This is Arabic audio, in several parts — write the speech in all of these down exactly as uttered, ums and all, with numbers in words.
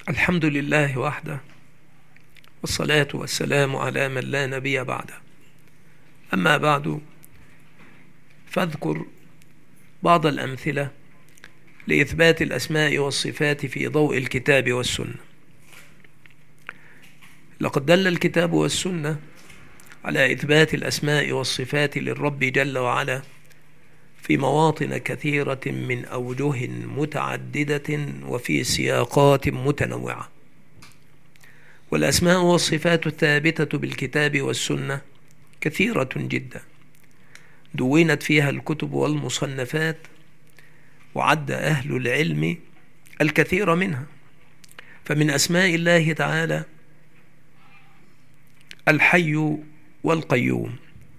الحمد لله وحده، والصلاة والسلام على من لا نبي بعده. أما بعد، فاذكر بعض الأمثلة لإثبات الأسماء والصفات في ضوء الكتاب والسنة. لقد دل الكتاب والسنة على إثبات الأسماء والصفات للرب جل وعلا في مواطن كثيرة من أوجه متعددة وفي سياقات متنوعة. والأسماء والصفات الثابتة بالكتاب والسنة كثيرة جدا، دونت فيها الكتب والمصنفات، وعد أهل العلم الكثير منها. فمن أسماء الله تعالى الحي والقيوم،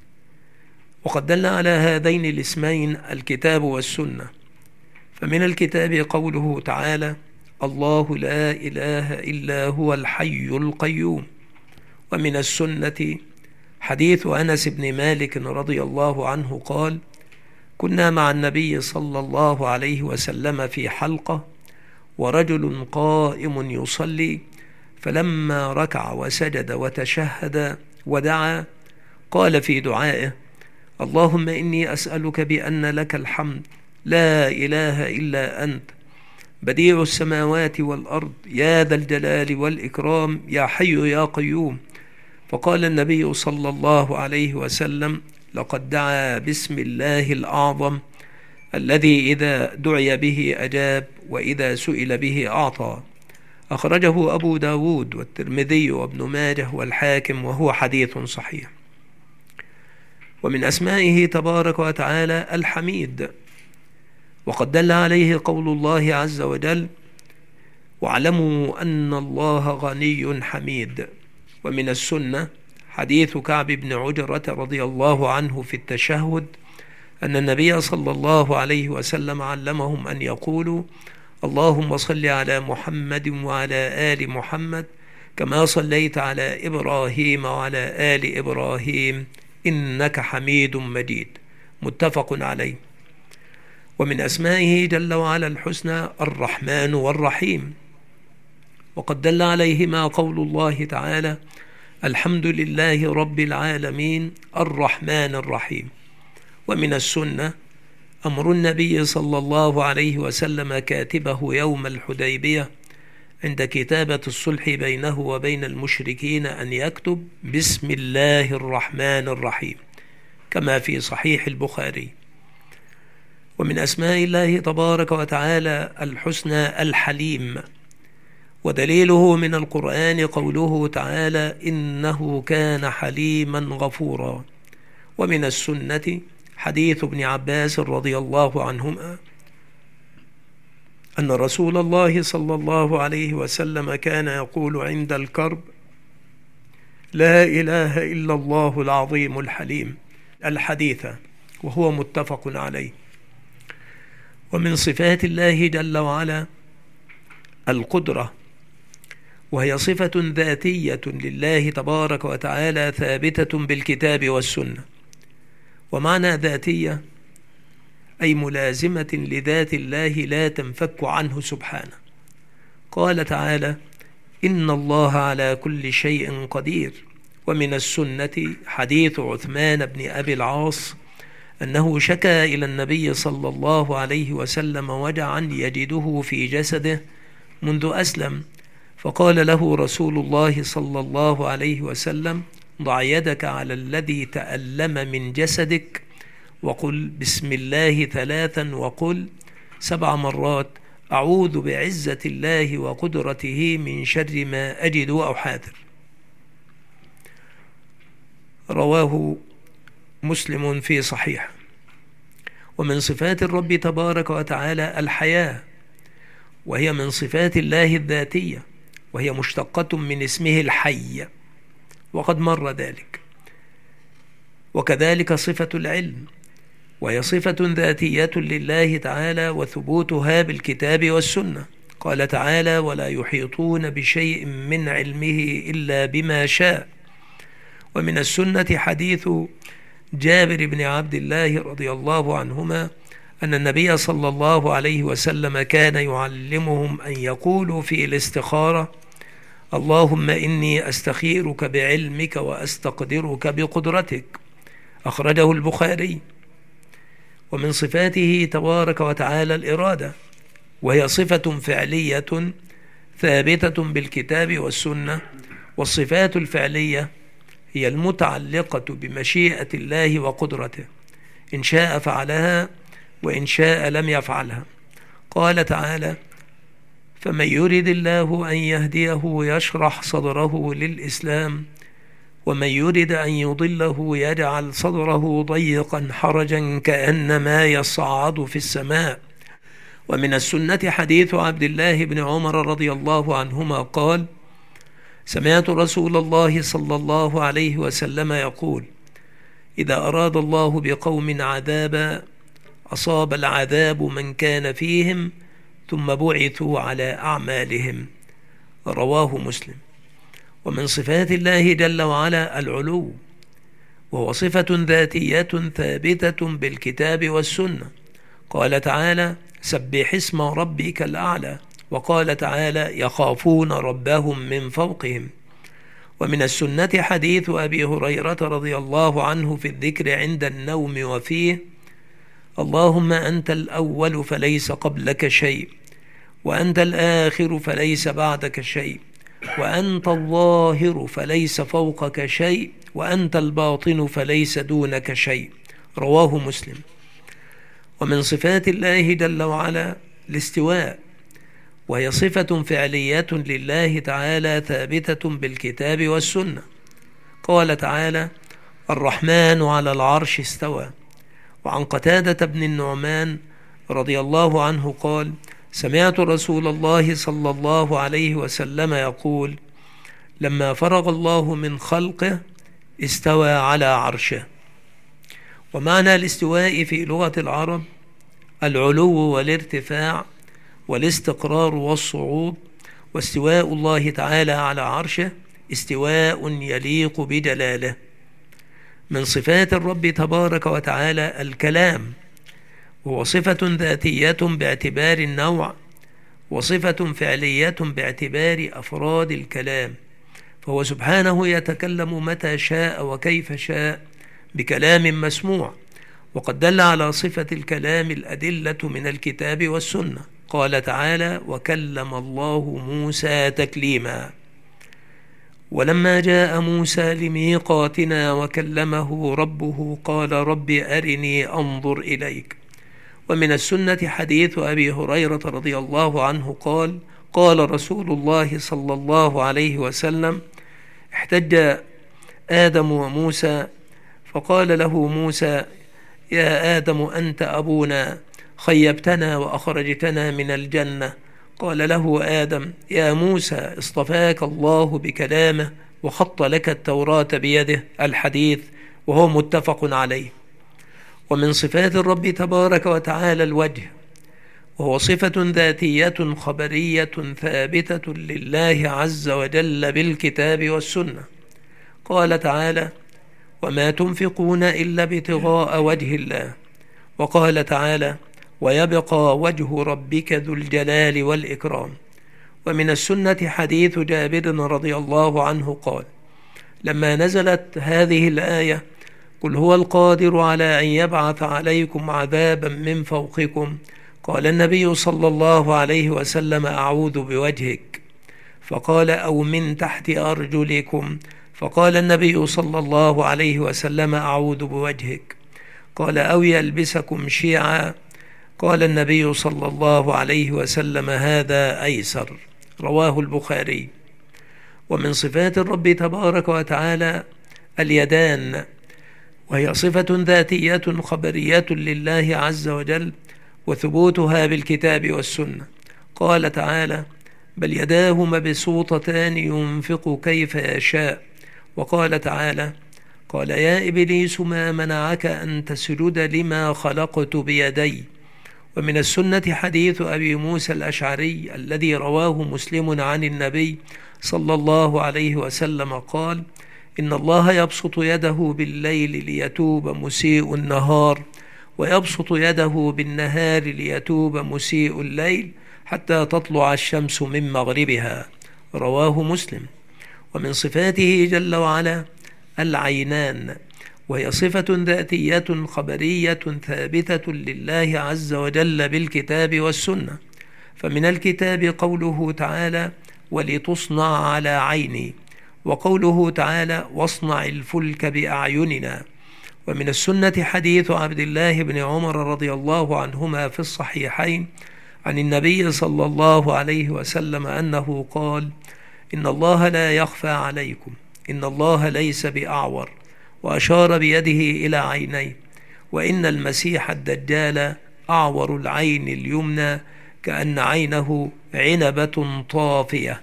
وقد دل على هذين الاسمين الكتاب والسنة. فمن الكتاب قوله تعالى: الله لا إله إلا هو الحي القيوم. ومن السنة حديث أنس بن مالك رضي الله عنه قال: كنا مع النبي صلى الله عليه وسلم في حلقة، ورجل قائم يصلي، فلما ركع وسجد وتشهد ودعا قال في دعائه: اللهم إني أسألك بأن لك الحمد لا إله إلا أنت، بديع السماوات والأرض، يا ذا الجلال والإكرام، يا حي يا قيوم. فقال النبي صلى الله عليه وسلم: لقد دعا باسم الله الأعظم الذي إذا دعي به أجاب، وإذا سئل به أعطى. أخرجه أبو داود والترمذي وابن ماجه والحاكم، وهو حديث صحيح. ومن أسمائه تبارك وتعالى الحميد، وقد دل عليه قول الله عز وجل: واعلموا أن الله غني حميد. ومن السنة حديث كعب بن عجرة رضي الله عنه في التشهد أن النبي صلى الله عليه وسلم علمهم أن يقولوا: اللهم صل على محمد وعلى آل محمد كما صليت على إبراهيم وعلى آل إبراهيم إنك حميد مجيد. متفق عليه. ومن أسمائه جل وعلا الحسنى الرحمن والرحيم، وقد دل عليهما قول الله تعالى: الحمد لله رب العالمين الرحمن الرحيم. ومن السنة أمر النبي صلى الله عليه وسلم كاتبه يوم الحديبية عند كتابة الصلح بينه وبين المشركين أن يكتب بسم الله الرحمن الرحيم، كما في صحيح البخاري. ومن أسماء الله تبارك وتعالى الحسنى الحليم، ودليله من القرآن قوله تعالى: إنه كان حليما غفورا. ومن السنة حديث ابن عباس رضي الله عنهما أن رسول الله صلى الله عليه وسلم كان يقول عند الكرب: لا إله إلا الله العظيم الحليم، الحديث، وهو متفق عليه. ومن صفات الله جل وعلا القدرة، وهي صفة ذاتية لله تبارك وتعالى ثابتة بالكتاب والسنة. ومعنى ذاتية أي ملازمة لذات الله لا تنفك عنه سبحانه. قال تعالى: إن الله على كل شيء قدير. ومن السنة حديث عثمان بن أبي العاص أنه شكى إلى النبي صلى الله عليه وسلم وجعا يجده في جسده منذ أسلم، فقال له رسول الله صلى الله عليه وسلم: ضع يدك على الذي تألم من جسدك، وقل بسم الله ثلاثا، وقل سبع مرات أعوذ بعزة الله وقدرته من شر ما أجد وأحاذر. رواه مسلم في صحيح. ومن صفات الرب تبارك وتعالى الحياة، وهي من صفات الله الذاتية، وهي مشتقة من اسمه الحي، وقد مر ذلك. وكذلك صفة العلم، وهي صفة ذاتية لله تعالى، وثبوتها بالكتاب والسنة. قال تعالى: ولا يحيطون بشيء من علمه إلا بما شاء. ومن السنة حديث جابر بن عبد الله رضي الله عنهما أن النبي صلى الله عليه وسلم كان يعلمهم أن يقولوا في الاستخارة: اللهم إني أستخيرك بعلمك وأستقدرك بقدرتك. أخرجه البخاري. ومن صفاته تبارك وتعالى الإرادة، وهي صفة فعلية ثابتة بالكتاب والسنة. والصفات الفعلية هي المتعلقة بمشيئة الله وقدرته، إن شاء فعلها وإن شاء لم يفعلها. قال تعالى: فمن يرد الله أن يهديه يشرح صدره للإسلام ومن يرد أن يضله يجعل صدره ضيقا حرجا كأنما يصعد في السماء. ومن السنة حديث عبد الله بن عمر رضي الله عنهما قال: سمعت رسول الله صلى الله عليه وسلم يقول: إذا أراد الله بقوم عذابا أصاب العذاب من كان فيهم ثم بعثوا على أعمالهم. رواه مسلم. ومن صفات الله جل وعلا العلو، وهو صفة ذاتية ثابتة بالكتاب والسنة. قال تعالى: سبح اسم ربك الأعلى. وقال تعالى: يخافون ربهم من فوقهم. ومن السنة حديث أبي هريرة رضي الله عنه في الذكر عند النوم وفيه: اللهم أنت الأول فليس قبلك شيء، وأنت الآخر فليس بعدك شيء، وأنت الظاهر فليس فوقك شيء، وأنت الباطن فليس دونك شيء. رواه مسلم. ومن صفات الله جل وعلا الاستواء، وهي صفة فعلية لله تعالى ثابتة بالكتاب والسنة. قال تعالى: الرحمن على العرش استوى. وعن قتادة بن النعمان رضي الله عنه قال: سمعت رسول الله صلى الله عليه وسلم يقول: لما فرغ الله من خلقه استوى على عرشه. ومعنى الاستواء في لغة العرب العلو والارتفاع والاستقرار والصعود. واستواء الله تعالى على عرشه استواء يليق بجلاله. من صفات الرب تبارك وتعالى الكلام، وهو صفة ذاتية باعتبار النوع، وصفة فعلية باعتبار أفراد الكلام، فهو سبحانه يتكلم متى شاء وكيف شاء بكلام مسموع. وقد دل على صفة الكلام الأدلة من الكتاب والسنة. قال تعالى: وكلم الله موسى تكليما. ولما جاء موسى لميقاتنا وكلمه ربه قال رب أرني أنظر إليك. ومن السنة حديث أبي هريرة رضي الله عنه قال: قال رسول الله صلى الله عليه وسلم: احتج آدم وموسى فقال له موسى: يا آدم أنت أبونا، خيبتنا وأخرجتنا من الجنة. قال له آدم: يا موسى اصطفاك الله بكلامه وخط لك التوراة بيده. الحديث، وهو متفق عليه. ومن صفات الرب تبارك وتعالى الوجه، وهو صفة ذاتية خبرية ثابتة لله عز وجل بالكتاب والسنة. قال تعالى: وما تنفقون إلا ابتغاء وجه الله. وقال تعالى: ويبقى وجه ربك ذو الجلال والإكرام. ومن السنة حديث جابر رضي الله عنه قال: لما نزلت هذه الآية: قل هو القادر على أن يبعث عليكم عذابا من فوقكم، قال النبي صلى الله عليه وسلم: أعوذ بوجهك. فقال: أو من تحت أرجلكم. فقال النبي صلى الله عليه وسلم: أعوذ بوجهك. قال: أو يلبسكم شيعا. قال النبي صلى الله عليه وسلم: هذا أيسر. رواه البخاري. ومن صفات الرب تبارك وتعالى اليدان، وهي صفة ذاتية خبرية لله عز وجل، وثبوتها بالكتاب والسنة. قال تعالى: بل يداه مبسوطتان ينفق كيف يشاء. وقال تعالى: قال يا إبليس ما منعك أن تسجد لما خلقت بيدي. ومن السنة حديث أبي موسى الأشعري الذي رواه مسلم عن النبي صلى الله عليه وسلم قال: إن الله يبسط يده بالليل ليتوب مسيء النهار، ويبسط يده بالنهار ليتوب مسيء الليل حتى تطلع الشمس من مغربها. رواه مسلم. ومن صفاته جل وعلا العينان، وهي صفة ذاتية خبرية ثابتة لله عز وجل بالكتاب والسنة. فمن الكتاب قوله تعالى: ولتصنع على عيني، وقوله تعالى: واصنع الفلك بأعيننا. ومن السنة حديث عبد الله بن عمر رضي الله عنهما في الصحيحين عن النبي صلى الله عليه وسلم أنه قال: إن الله لا يخفى عليكم، إن الله ليس بأعور، وأشار بيده إلى عينيه، وإن المسيح الدجال أعور العين اليمنى كأن عينه عنبة طافية.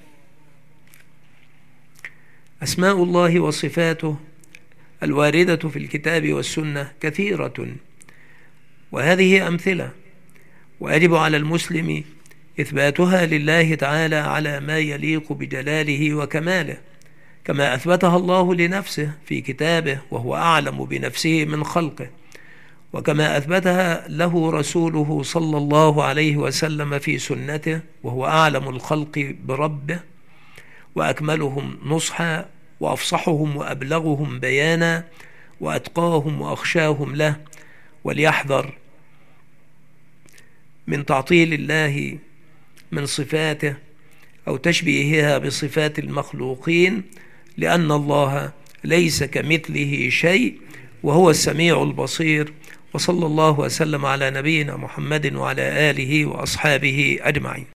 أسماء الله وصفاته الواردة في الكتاب والسنة كثيرة، وهذه أمثلة، ويجب على المسلم إثباتها لله تعالى على ما يليق بجلاله وكماله، كما أثبتها الله لنفسه في كتابه وهو أعلم بنفسه من خلقه، وكما أثبتها له رسوله صلى الله عليه وسلم في سنته وهو أعلم الخلق بربه وأكملهم نصحا وأفصحهم وأبلغهم بيانا وأتقاهم وأخشاهم له. وليحذر من تعطيل الله من صفاته أو تشبيهها بصفات المخلوقين، لأن الله ليس كمثله شيء وهو السميع البصير. وصلى الله وسلم على نبينا محمد وعلى آله وأصحابه أجمعين.